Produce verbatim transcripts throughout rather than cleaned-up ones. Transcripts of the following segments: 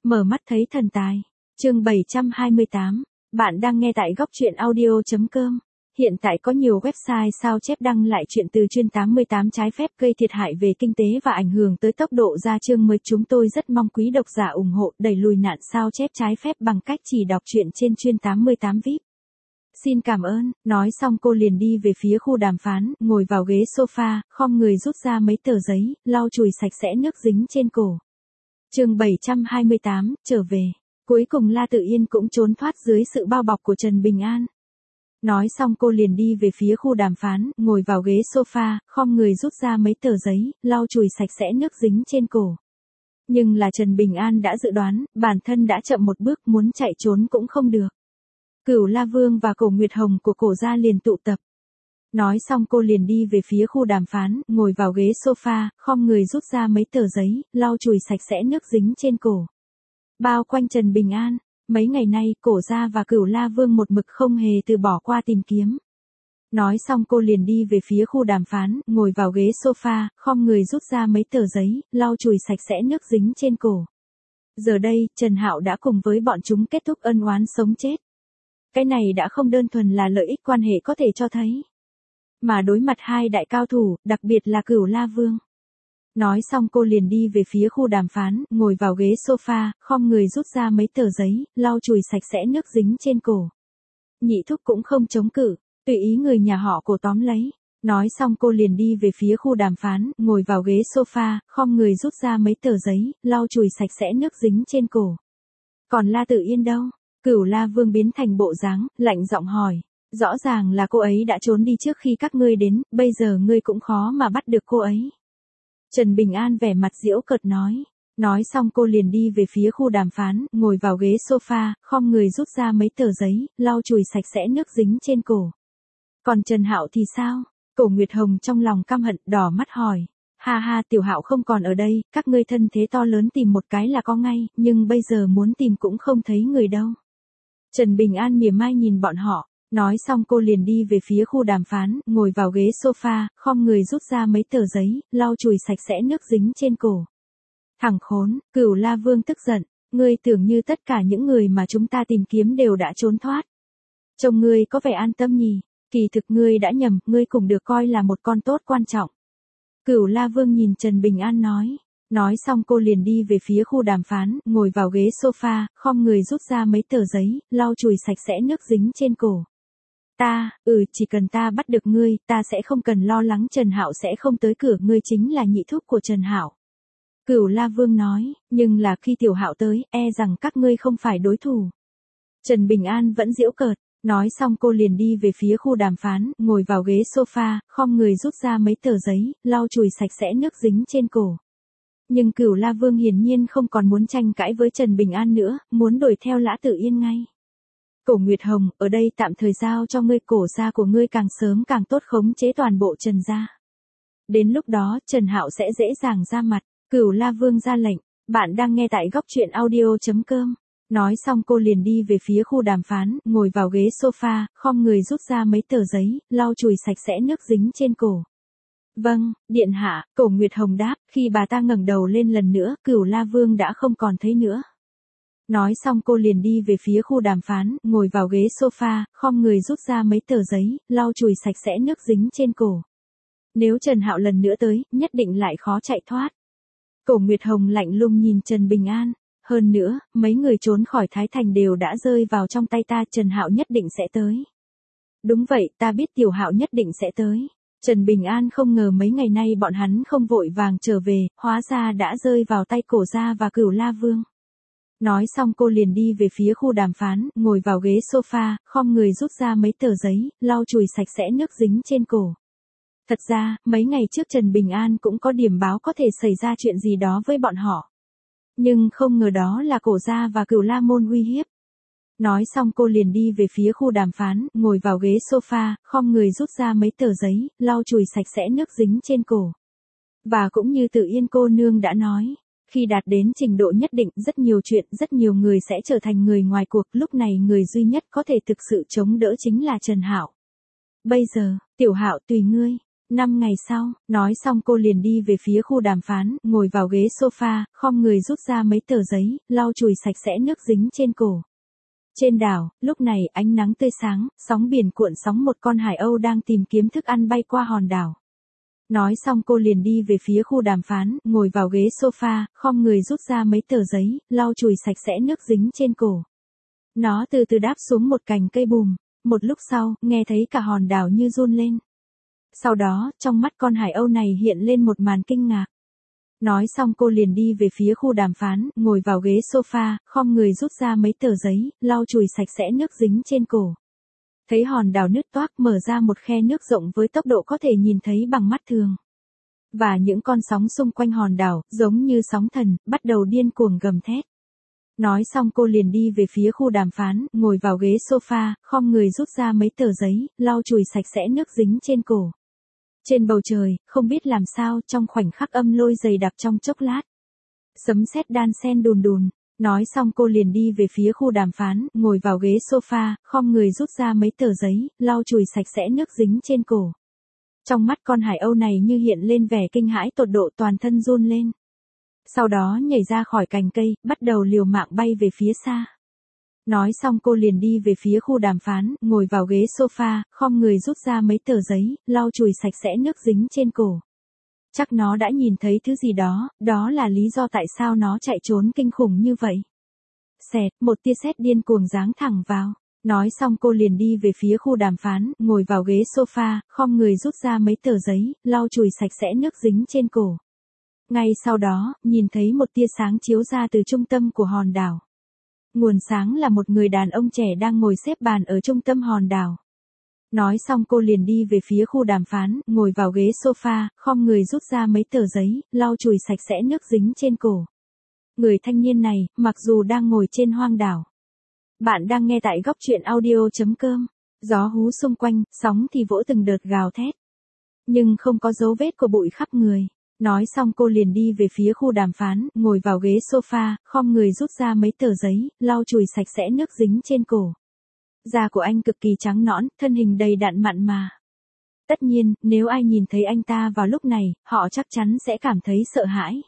Mở mắt thấy thần tài. Chương bảy trăm hai mươi tám. Bạn đang nghe tại góc truyện audio chấm com. Hiện tại có nhiều website sao chép đăng lại chuyện từ chuyên tám mươi tám trái phép gây thiệt hại về kinh tế và ảnh hưởng tới tốc độ ra chương mới. Chúng tôi rất mong quý độc giả ủng hộ đẩy lùi nạn sao chép trái phép bằng cách chỉ đọc truyện trên chuyên tám mươi tám vi ai pi. Xin cảm ơn. Nói xong cô liền đi về phía khu đàm phán, ngồi vào ghế sofa, khom người rút ra mấy tờ giấy, lau chùi sạch sẽ nước dính trên cổ. Chương bảy trăm hai mươi tám, trở về. Cuối cùng La Tự Yên cũng trốn thoát dưới sự bao bọc của Trần Bình An. Nói xong cô liền đi về phía khu đàm phán, ngồi vào ghế sofa, khom người rút ra mấy tờ giấy, lau chùi sạch sẽ nước dính trên cổ. Nhưng là Trần Bình An đã dự đoán, bản thân đã chậm một bước, muốn chạy trốn cũng không được. Cửu La Vương và Cổ Nguyệt Hồng của Cổ gia liền tụ tập. Nói xong cô liền đi về phía khu đàm phán, ngồi vào ghế sofa, khom người rút ra mấy tờ giấy, lau chùi sạch sẽ nước dính trên cổ. Bao quanh Trần Bình An, mấy ngày nay Cổ gia và Cửu La Vương một mực không hề từ bỏ qua tìm kiếm. Nói xong cô liền đi về phía khu đàm phán, ngồi vào ghế sofa, khom người rút ra mấy tờ giấy, lau chùi sạch sẽ nước dính trên cổ. Giờ đây, Trần Hạo đã cùng với bọn chúng kết thúc ân oán sống chết. Cái này đã không đơn thuần là lợi ích quan hệ có thể cho thấy. Mà đối mặt hai đại cao thủ, đặc biệt là Cửu La Vương. Nói xong cô liền đi về phía khu đàm phán, ngồi vào ghế sofa, khom người rút ra mấy tờ giấy, lau chùi sạch sẽ nước dính trên cổ. Nhị thúc cũng không chống cự, tùy ý người nhà họ Cổ tóm lấy. Nói xong cô liền đi về phía khu đàm phán, ngồi vào ghế sofa, khom người rút ra mấy tờ giấy, lau chùi sạch sẽ nước dính trên cổ. Còn La Tự Yên đâu? Cửu La Vương biến thành bộ dáng, lạnh giọng hỏi. Rõ ràng là cô ấy đã trốn đi trước khi các ngươi đến, bây giờ ngươi cũng khó mà bắt được cô ấy. Trần Bình An vẻ mặt giễu cợt nói. Nói xong cô liền đi về phía khu đàm phán, ngồi vào ghế sofa, khom người rút ra mấy tờ giấy, lau chùi sạch sẽ nước dính trên cổ. Còn Trần Hạo thì sao? Cổ Nguyệt Hồng trong lòng căm hận, đỏ mắt hỏi. Ha ha, Tiểu Hạo không còn ở đây, các ngươi thân thế to lớn tìm một cái là có ngay, nhưng bây giờ muốn tìm cũng không thấy người đâu. Trần Bình An mỉa mai nhìn bọn họ. Nói xong cô liền đi về phía khu đàm phán, ngồi vào ghế sofa, khom người rút ra mấy tờ giấy, lau chùi sạch sẽ nước dính trên cổ. Thằng khốn, Cửu La Vương tức giận, ngươi tưởng như tất cả những người mà chúng ta tìm kiếm đều đã trốn thoát. Trông ngươi có vẻ an tâm nhỉ, kỳ thực ngươi đã nhầm, ngươi cũng được coi là một con tốt quan trọng. Cửu La Vương nhìn Trần Bình An nói. Nói xong cô liền đi về phía khu đàm phán, ngồi vào ghế sofa, khom người rút ra mấy tờ giấy, lau chùi sạch sẽ nước dính trên cổ. Ta, ừ, chỉ cần ta bắt được ngươi, ta sẽ không cần lo lắng Trần Hạo sẽ không tới cửa, ngươi chính là nhị thúc của Trần Hạo. Cửu La Vương nói, nhưng là khi Tiểu Hạo tới, e rằng các ngươi không phải đối thủ. Trần Bình An vẫn giễu cợt, nói xong cô liền đi về phía khu đàm phán, ngồi vào ghế sofa, khom người rút ra mấy tờ giấy, lau chùi sạch sẽ nước dính trên cổ. Nhưng Cửu La Vương hiển nhiên không còn muốn tranh cãi với Trần Bình An nữa, muốn đuổi theo Lã Tự Yên ngay. Cổ Nguyệt Hồng, ở đây tạm thời giao cho ngươi, Cổ gia của ngươi càng sớm càng tốt khống chế toàn bộ Trần gia. Đến lúc đó, Trần Hạo sẽ dễ dàng ra mặt. Cửu La Vương ra lệnh. Bạn đang nghe tại góc truyện audio chấm com. Nói xong cô liền đi về phía khu đàm phán, ngồi vào ghế sofa, khom người rút ra mấy tờ giấy, lau chùi sạch sẽ nước dính trên cổ. Vâng, điện hạ, Cổ Nguyệt Hồng đáp, khi bà ta ngẩng đầu lên lần nữa, Cửu La Vương đã không còn thấy nữa. Nói xong cô liền đi về phía khu đàm phán, ngồi vào ghế sofa, khom người rút ra mấy tờ giấy, lau chùi sạch sẽ nước dính trên cổ. Nếu Trần Hạo lần nữa tới, nhất định lại khó chạy thoát. Cổ Nguyệt Hồng lạnh lùng nhìn Trần Bình An. Hơn nữa, mấy người trốn khỏi Thái Thành đều đã rơi vào trong tay ta, Trần Hạo nhất định sẽ tới. Đúng vậy, ta biết Tiểu Hạo nhất định sẽ tới. Trần Bình An không ngờ mấy ngày nay bọn hắn không vội vàng trở về, hóa ra đã rơi vào tay Cổ gia và Cửu La Vương. Nói xong cô liền đi về phía khu đàm phán, ngồi vào ghế sofa, khom người rút ra mấy tờ giấy, lau chùi sạch sẽ nước dính trên cổ. Thật ra, mấy ngày trước Trần Bình An cũng có điểm báo có thể xảy ra chuyện gì đó với bọn họ. Nhưng không ngờ đó là Cổ gia và Cửu La môn uy hiếp. Nói xong cô liền đi về phía khu đàm phán, ngồi vào ghế sofa, khom người rút ra mấy tờ giấy, lau chùi sạch sẽ nước dính trên cổ. Và cũng như Tự Yên cô nương đã nói, khi đạt đến trình độ nhất định, rất nhiều chuyện, rất nhiều người sẽ trở thành người ngoài cuộc, lúc này người duy nhất có thể thực sự chống đỡ chính là Trần Hạo. Bây giờ, Tiểu Hạo tùy ngươi. Năm ngày sau, nói xong cô liền đi về phía khu đàm phán, ngồi vào ghế sofa, khom người rút ra mấy tờ giấy, lau chùi sạch sẽ nước dính trên cổ. Trên đảo, lúc này ánh nắng tươi sáng, sóng biển cuộn sóng, một con hải âu đang tìm kiếm thức ăn bay qua hòn đảo. Nói xong cô liền đi về phía khu đàm phán, ngồi vào ghế sofa, khom người rút ra mấy tờ giấy, lau chùi sạch sẽ nước dính trên cổ. Nó từ từ đáp xuống một cành cây bùm, một lúc sau, nghe thấy cả hòn đảo như run lên. Sau đó, trong mắt con hải âu này hiện lên một màn kinh ngạc. Nói xong cô liền đi về phía khu đàm phán, ngồi vào ghế sofa, khom người rút ra mấy tờ giấy, lau chùi sạch sẽ nước dính trên cổ. Thấy hòn đảo nứt toác, mở ra một khe nước rộng với tốc độ có thể nhìn thấy bằng mắt thường. Và những con sóng xung quanh hòn đảo, giống như sóng thần, bắt đầu điên cuồng gầm thét. Nói xong cô liền đi về phía khu đàm phán, ngồi vào ghế sofa, khom người rút ra mấy tờ giấy, lau chùi sạch sẽ nước dính trên cổ. Trên bầu trời, không biết làm sao, trong khoảnh khắc âm lôi dày đặc trong chốc lát. Sấm sét đan sen đùn đùn. Nói xong cô liền đi về phía khu đàm phán, ngồi vào ghế sofa, khom người rút ra mấy tờ giấy, lau chùi sạch sẽ nước dính trên cổ. Trong mắt con hải âu này như hiện lên vẻ kinh hãi tột độ, toàn thân run lên. Sau đó nhảy ra khỏi cành cây, bắt đầu liều mạng bay về phía xa. Nói xong cô liền đi về phía khu đàm phán, ngồi vào ghế sofa, khom người rút ra mấy tờ giấy, lau chùi sạch sẽ nước dính trên cổ. Chắc nó đã nhìn thấy thứ gì đó, đó là lý do tại sao nó chạy trốn kinh khủng như vậy. Xẹt, một tia sét điên cuồng giáng thẳng vào. Nói xong cô liền đi về phía khu đàm phán, ngồi vào ghế sofa, khom người rút ra mấy tờ giấy, lau chùi sạch sẽ nước dính trên cổ. Ngay sau đó, nhìn thấy một tia sáng chiếu ra từ trung tâm của hòn đảo. Nguồn sáng là một người đàn ông trẻ đang ngồi xếp bàn ở trung tâm hòn đảo. Nói xong cô liền đi về phía khu đàm phán, ngồi vào ghế sofa, khom người rút ra mấy tờ giấy, lau chùi sạch sẽ nước dính trên cổ. Người thanh niên này, mặc dù đang ngồi trên hoang đảo. Bạn đang nghe tại góc truyện audio chấm com. Gió hú xung quanh, sóng thì vỗ từng đợt gào thét. Nhưng không có dấu vết của bụi khắp người. Nói xong cô liền đi về phía khu đàm phán, ngồi vào ghế sofa, khom người rút ra mấy tờ giấy, lau chùi sạch sẽ nước dính trên cổ. Da của anh cực kỳ trắng nõn, thân hình đầy đặn mặn mà. Tất nhiên, nếu ai nhìn thấy anh ta vào lúc này, họ chắc chắn sẽ cảm thấy sợ hãi.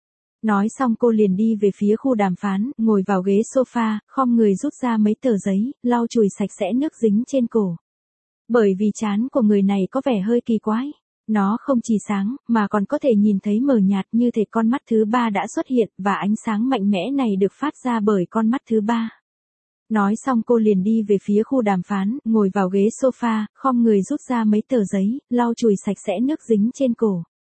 Nói xong cô liền đi về phía khu đàm phán, ngồi vào ghế sofa, khom người rút ra mấy tờ giấy, lau chùi sạch sẽ nước dính trên cổ. Bởi vì trán của người này có vẻ hơi kỳ quái. Nó không chỉ sáng, mà còn có thể nhìn thấy mờ nhạt, như thể con mắt thứ ba đã xuất hiện, và ánh sáng mạnh mẽ này được phát ra bởi con mắt thứ ba. Nói xong cô liền đi về phía khu đàm phán, ngồi vào ghế sofa, khom người rút ra mấy tờ giấy, lau chùi sạch sẽ nước dính trên cổ.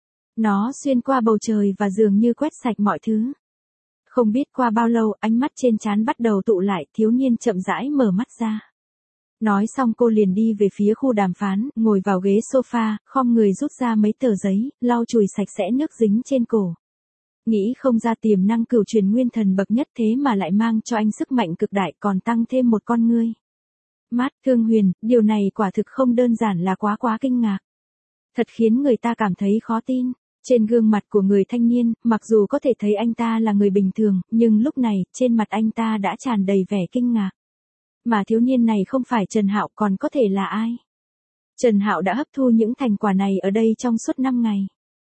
Nó xuyên qua bầu trời và dường như quét sạch mọi thứ. Không biết qua bao lâu, ánh mắt trên trán bắt đầu tụ lại, thiếu niên chậm rãi mở mắt ra. Nói xong cô liền đi về phía khu đàm phán, ngồi vào ghế sofa, khom người rút ra mấy tờ giấy, lau chùi sạch sẽ nước dính trên cổ. Nghĩ không ra tiềm năng cửu truyền nguyên thần bậc nhất thế mà lại mang cho anh sức mạnh cực đại, còn tăng thêm một con ngươi. Mát Thương Huyền, điều này quả thực không đơn giản là quá quá kinh ngạc. Thật khiến người ta cảm thấy khó tin. Trên gương mặt của người thanh niên, mặc dù có thể thấy anh ta là người bình thường, nhưng lúc này, trên mặt anh ta đã tràn đầy vẻ kinh ngạc. Mà thiếu niên này không phải Trần Hạo, còn có thể là ai? Trần Hạo đã hấp thu những thành quả này ở đây trong suốt năm ngày.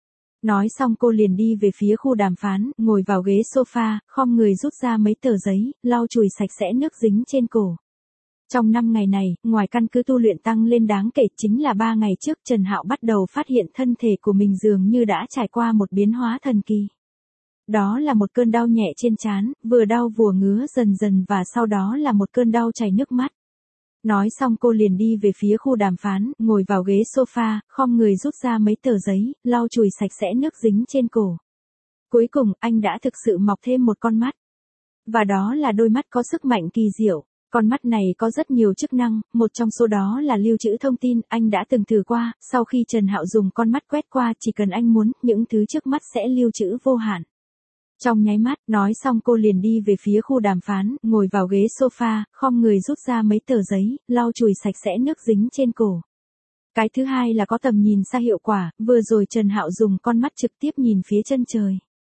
Nói xong cô liền đi về phía khu đàm phán, ngồi vào ghế sofa, khom người rút ra mấy tờ giấy, lau chùi sạch sẽ nước dính trên cổ. Trong năm ngày này, ngoài căn cứ tu luyện tăng lên đáng kể, chính là ba ngày trước Trần Hạo bắt đầu phát hiện thân thể của mình dường như đã trải qua một biến hóa thần kỳ. Đó là một cơn đau nhẹ trên trán, vừa đau vừa ngứa dần dần, và sau đó là một cơn đau chảy nước mắt. Nói xong cô liền đi về phía khu đàm phán, ngồi vào ghế sofa, khom người rút ra mấy tờ giấy, lau chùi sạch sẽ nước dính trên cổ. Cuối cùng, anh đã thực sự mọc thêm một con mắt. Và đó là đôi mắt có sức mạnh kỳ diệu. Con mắt này có rất nhiều chức năng, một trong số đó là lưu trữ thông tin, anh đã từng thử qua, sau khi Trần Hạo dùng con mắt quét qua, chỉ cần anh muốn, những thứ trước mắt sẽ lưu trữ vô hạn. Trong nháy mắt, nói xong cô liền đi về phía khu đàm phán, ngồi vào ghế sofa, khom người rút ra mấy tờ giấy, lau chùi sạch sẽ nước dính trên cổ. Cái thứ hai là có tầm nhìn xa hiệu quả, vừa rồi Trần Hạo dùng con mắt trực tiếp nhìn phía chân trời.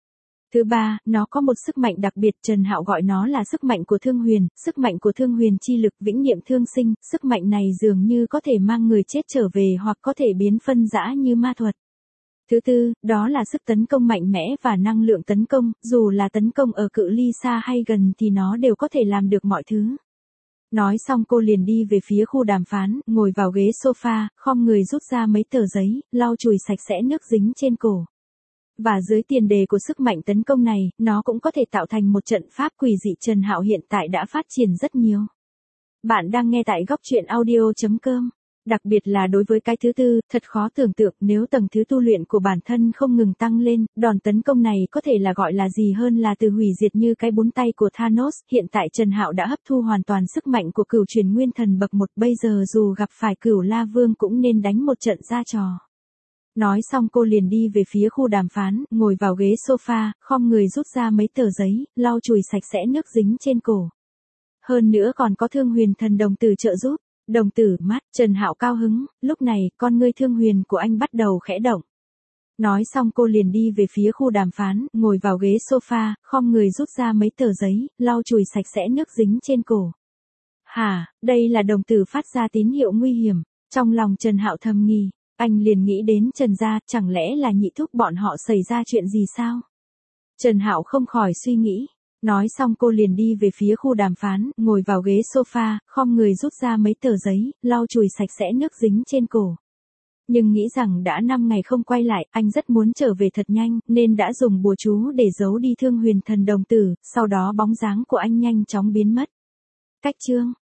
Thứ ba, nó có một sức mạnh đặc biệt, Trần Hạo gọi nó là sức mạnh của thương huyền, sức mạnh của thương huyền chi lực vĩnh niệm thương sinh, sức mạnh này dường như có thể mang người chết trở về hoặc có thể biến phân rã như ma thuật. Thứ tư, đó là sức tấn công mạnh mẽ và năng lượng tấn công, dù là tấn công ở cự ly xa hay gần thì nó đều có thể làm được mọi thứ. Nói xong cô liền đi về phía khu đàm phán, ngồi vào ghế sofa, khom người rút ra mấy tờ giấy, lau chùi sạch sẽ nước dính trên cổ. Và dưới tiền đề của sức mạnh tấn công này, nó cũng có thể tạo thành một trận pháp quỷ dị. Trần Hạo hiện tại đã phát triển rất nhiều. Bạn đang nghe tại góc truyện audio chấm com. Đặc biệt là đối với cái thứ tư, thật khó tưởng tượng nếu tầng thứ tu luyện của bản thân không ngừng tăng lên, đòn tấn công này có thể là gọi là gì hơn là từ hủy diệt như cái bún tay của Thanos. Hiện tại Trần Hạo đã hấp thu hoàn toàn sức mạnh của cửu truyền nguyên thần bậc một, bây giờ dù gặp phải cửu La Vương cũng nên đánh một trận ra trò. Nói xong cô liền đi về phía khu đàm phán, ngồi vào ghế sofa, khom người rút ra mấy tờ giấy, lau chùi sạch sẽ nước dính trên cổ. Hơn nữa còn có thương huyền thần đồng tử trợ giúp. Đồng tử mắt, Trần Hạo cao hứng, lúc này, con ngươi thương huyền của anh bắt đầu khẽ động. Nói xong cô liền đi về phía khu đàm phán, ngồi vào ghế sofa, khom người rút ra mấy tờ giấy, lau chùi sạch sẽ nước dính trên cổ. Hả, đây là đồng tử phát ra tín hiệu nguy hiểm. Trong lòng Trần Hạo thầm nghi, anh liền nghĩ đến Trần gia, chẳng lẽ là nhị thúc bọn họ xảy ra chuyện gì sao? Trần Hạo không khỏi suy nghĩ. Nói xong cô liền đi về phía khu đàm phán, ngồi vào ghế sofa, khom người rút ra mấy tờ giấy, lau chùi sạch sẽ nước dính trên cổ. Nhưng nghĩ rằng đã năm ngày không quay lại, anh rất muốn trở về thật nhanh, nên đã dùng bùa chú để giấu đi thương huyền thần đồng tử, sau đó bóng dáng của anh nhanh chóng biến mất. Cách chương